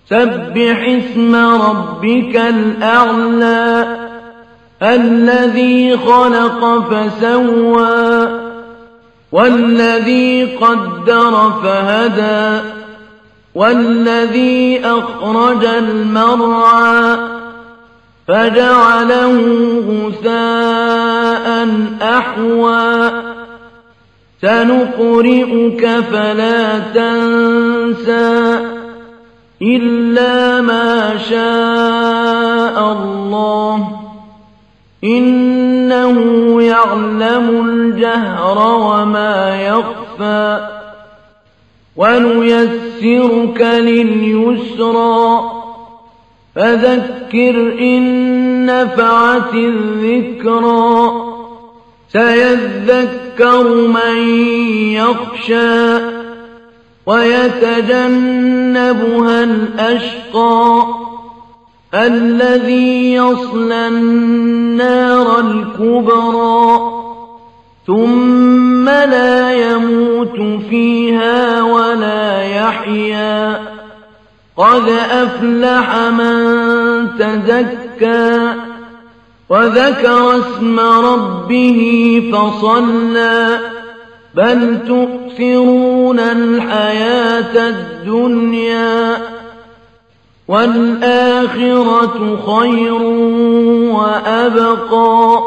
سبح اسم ربك الأعلى الذي خلق فسوى والذي قدر فهدى والذي أخرج المرعى فجعله غثاء أحوى سنقرئك فلا تنسى إلا ما شاء الله إنه يعلم الجهر وما يخفى ونيسرك لليسرى فذكر إن نفعت الذكرى سيذكر من يخشى ويتجنبها الأشقى الذي يصلى النار الكبرى ثم لا يموت فيها ولا يحيا قد أفلح من تزكى وذكر اسم ربه فصلى بل تؤثرون الحياة الدنيا والآخرة خير وأبقى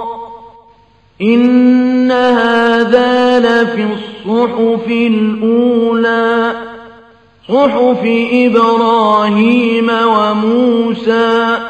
إن هذا لفي الصحف الأولى صحف إبراهيم وموسى